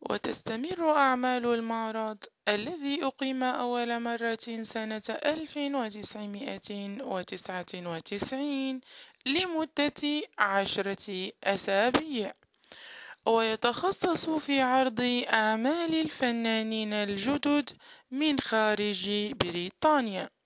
وتستمر أعمال المعرض الذي أقيم أول مرة سنة 1999 لمدة 10 أسابيع، ويتخصص في عرض أعمال الفنانين الجدد من خارج بريطانيا.